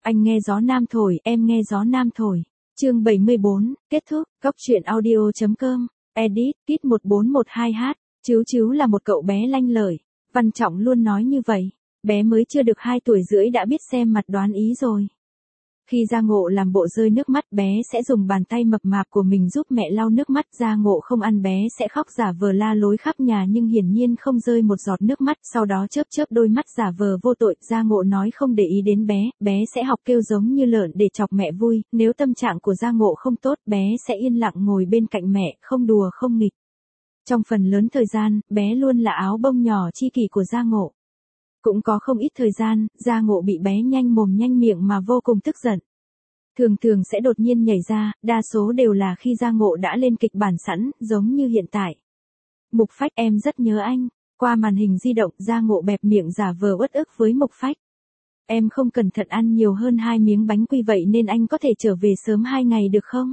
Anh nghe gió nam thổi, em nghe gió nam thổi. Chương 74, kết thúc. Góc truyện audio.com. Edit, Kit 1412H. Chíu là một cậu bé lanh lợi. Văn Trọng luôn nói như vậy. Bé mới chưa được 2 tuổi rưỡi đã biết xem mặt đoán ý rồi. Khi Gia Ngộ làm bộ rơi nước mắt, bé sẽ dùng bàn tay mập mạp của mình giúp mẹ lau nước mắt. Gia Ngộ không ăn, bé sẽ khóc giả vờ la lối khắp nhà nhưng hiển nhiên không rơi một giọt nước mắt, sau đó chớp chớp đôi mắt giả vờ vô tội. Gia Ngộ nói không để ý đến bé, bé sẽ học kêu giống như lợn để chọc mẹ vui. Nếu tâm trạng của Gia Ngộ không tốt, bé sẽ yên lặng ngồi bên cạnh mẹ, không đùa không nghịch. Trong phần lớn thời gian, bé luôn là áo bông nhỏ chi kỷ của Gia Ngộ. Cũng có không ít thời gian, Gia Ngộ bị bé nhanh mồm nhanh miệng mà vô cùng tức giận. Thường sẽ đột nhiên nhảy ra, đa số đều là khi Gia Ngộ đã lên kịch bản sẵn, giống như hiện tại. Mục Phách, em rất nhớ anh. Qua màn hình di động, Gia Ngộ bẹp miệng giả vờ uất ức với Mục Phách. Em không cẩn thận ăn nhiều hơn 2 miếng bánh quy vậy nên anh có thể trở về sớm 2 ngày được không?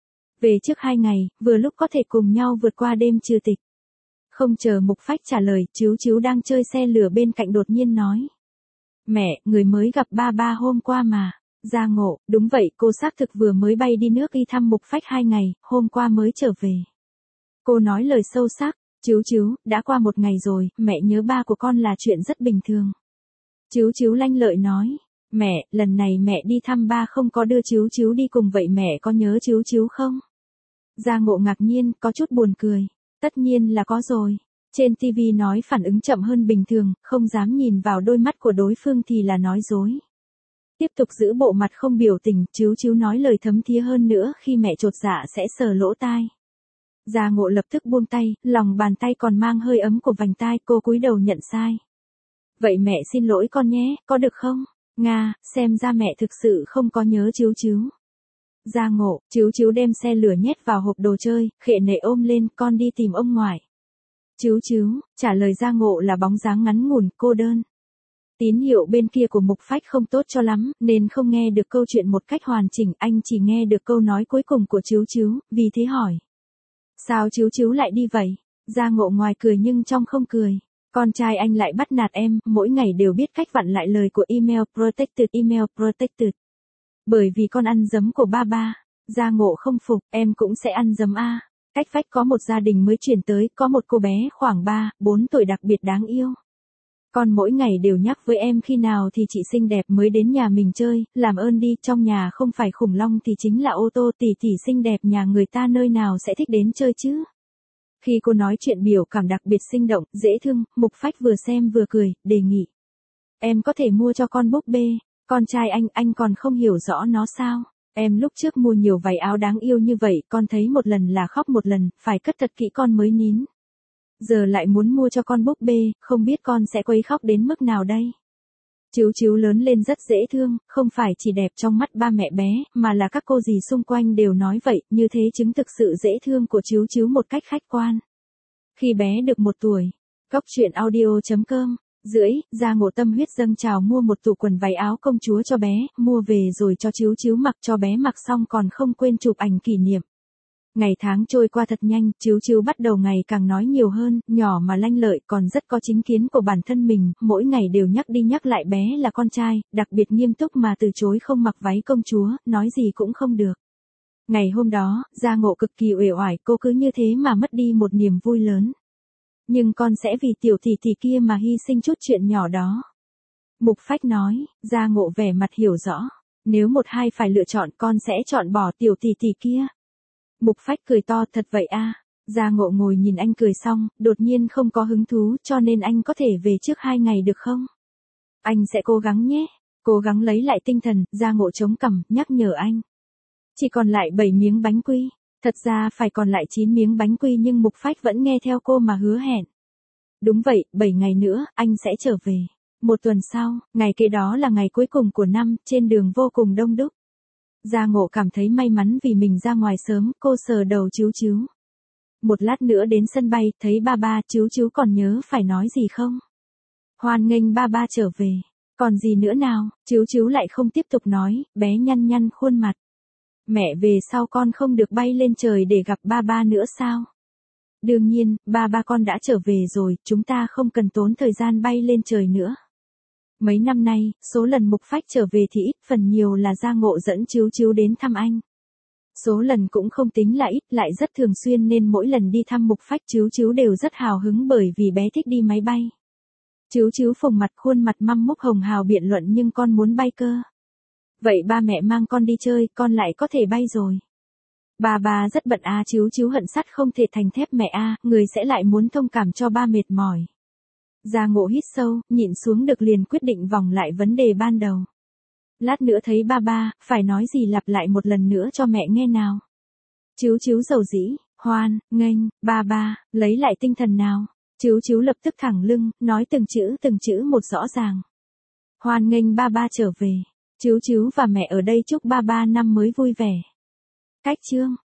Về trước 2 ngày, vừa lúc có thể cùng nhau vượt qua đêm trừ tịch. Không chờ Mục Phách trả lời, Chíu đang chơi xe lửa bên cạnh đột nhiên nói. Mẹ, người mới gặp ba hôm qua mà. Gia Ngộ, đúng vậy, cô xác thực vừa mới bay đi nước Y thăm Mục Phách 2 ngày, hôm qua mới trở về. Cô nói lời sâu sắc, Chíu, đã qua 1 ngày rồi, mẹ nhớ ba của con là chuyện rất bình thường. Chíu lanh lợi nói, mẹ, lần này mẹ đi thăm ba không có đưa Chíu đi cùng vậy mẹ có nhớ Chíu không? Gia Ngộ ngạc nhiên, có chút buồn cười, tất nhiên là có rồi. Trên TV nói phản ứng chậm hơn bình thường, không dám nhìn vào đôi mắt của đối phương thì là nói dối. Tiếp tục giữ bộ mặt không biểu tình, Chíu nói lời thấm thía hơn nữa khi mẹ chột dạ sẽ sờ lỗ tai. Gia Ngộ lập tức buông tay, lòng bàn tay còn mang hơi ấm của vành tai, cô cúi đầu nhận sai. Vậy mẹ xin lỗi con nhé, có được không? Nga, xem ra mẹ thực sự không có nhớ Chíu. Gia Ngộ, Chíu đem xe lửa nhét vào hộp đồ chơi, khệ nệ ôm lên, con đi tìm ông ngoại. Chíu, trả lời Gia Ngộ là bóng dáng ngắn ngủn, cô đơn. Tín hiệu bên kia của Mục Phách không tốt cho lắm, nên không nghe được câu chuyện một cách hoàn chỉnh, anh chỉ nghe được câu nói cuối cùng của Chíu, vì thế hỏi. Sao Chíu lại đi vậy? Gia Ngộ ngoài cười nhưng trong không cười. Con trai anh lại bắt nạt em, mỗi ngày đều biết cách vặn lại lời của email protected. Bởi vì con ăn giấm của ba. Gia Ngộ không phục, em cũng sẽ ăn giấm a. Cách vách có một gia đình mới chuyển tới, có một cô bé khoảng 3-4 tuổi đặc biệt đáng yêu. Con mỗi ngày đều nhắc với em khi nào thì chị xinh đẹp mới đến nhà mình chơi, làm ơn đi, trong nhà không phải khủng long thì chính là ô tô, tỷ xinh đẹp nhà người ta nơi nào sẽ thích đến chơi chứ. Khi cô nói chuyện biểu cảm đặc biệt sinh động, dễ thương, Mục Phách vừa xem vừa cười, đề nghị. Em có thể mua cho con búp bê, con trai anh còn không hiểu rõ nó sao. Em lúc trước mua nhiều váy áo đáng yêu như vậy, con thấy một lần là khóc một lần, phải cất thật kỹ con mới nín. Giờ lại muốn mua cho con búp bê, không biết con sẽ quấy khóc đến mức nào đây. Chíu lớn lên rất dễ thương, không phải chỉ đẹp trong mắt ba mẹ bé, mà là các cô dì xung quanh đều nói vậy, như thế chứng thực sự dễ thương của Chíu một cách khách quan. Khi bé được 1 tuổi, góc truyện audio.com, Gia Ngộ tâm huyết dâng trào mua một tủ quần váy áo công chúa cho bé, mua về rồi cho Chíu mặc, cho bé mặc xong còn không quên chụp ảnh kỷ niệm. Ngày tháng trôi qua thật nhanh, Chíu bắt đầu ngày càng nói nhiều hơn, nhỏ mà lanh lợi, còn rất có chính kiến của bản thân mình, mỗi ngày đều nhắc đi nhắc lại bé là con trai, đặc biệt nghiêm túc mà từ chối không mặc váy công chúa, nói gì cũng không được. Ngày hôm đó, Gia Ngộ cực kỳ uể oải, cô cứ như thế mà mất đi một niềm vui lớn. Nhưng con sẽ vì tiểu tỷ kia mà hy sinh chút chuyện nhỏ đó. Mục Phách nói, Gia Ngộ vẻ mặt hiểu rõ, nếu 1-2 phải lựa chọn con sẽ chọn bỏ tiểu tỷ kia. Mục Phách cười to, thật vậy a? Gia Ngộ ngồi nhìn anh cười xong, đột nhiên không có hứng thú, cho nên anh có thể về trước 2 ngày được không? Anh sẽ cố gắng nhé. Cố gắng lấy lại tinh thần, Gia Ngộ chống cằm, nhắc nhở anh. Chỉ còn lại 7 miếng bánh quy. Thật ra phải còn lại 9 miếng bánh quy nhưng Mục Phách vẫn nghe theo cô mà hứa hẹn. Đúng vậy, 7 ngày nữa, anh sẽ trở về. 1 tuần sau, ngày kế đó là ngày cuối cùng của năm, trên đường vô cùng đông đúc. Gia Ngộ cảm thấy may mắn vì mình ra ngoài sớm, cô sờ đầu Chíu. Một lát nữa đến sân bay, thấy ba, Chíu còn nhớ phải nói gì không? Hoan nghênh ba trở về. Còn gì nữa nào? Chíu lại không tiếp tục nói, bé nhăn khuôn mặt. Mẹ về sau con không được bay lên trời để gặp ba nữa sao? Đương nhiên, ba con đã trở về rồi, chúng ta không cần tốn thời gian bay lên trời nữa. Mấy năm nay, số lần Mục Phách trở về thì ít, phần nhiều là Gia Ngộ dẫn Chíu đến thăm anh. Số lần cũng không tính là ít, lại rất thường xuyên nên mỗi lần đi thăm Mục Phách Chíu đều rất hào hứng bởi vì bé thích đi máy bay. Chíu phồng mặt, khuôn mặt măm mốc hồng hào biện luận, nhưng con muốn bay cơ. Vậy ba mẹ mang con đi chơi, con lại có thể bay rồi. Ba rất bận à, Chíu hận sắt không thể thành thép mẹ à, người sẽ lại muốn thông cảm cho ba mệt mỏi. Gia Ngộ hít sâu, nhịn xuống được liền quyết định vòng lại vấn đề ban đầu. Lát nữa thấy ba, phải nói gì lặp lại một lần nữa cho mẹ nghe nào. Chíu dầu dĩ, hoan, nghênh, ba, lấy lại tinh thần nào. Chíu lập tức thẳng lưng, nói từng chữ một rõ ràng. Hoan nghênh ba trở về. Chíu và mẹ ở đây chúc ba năm mới vui vẻ. Cách chương.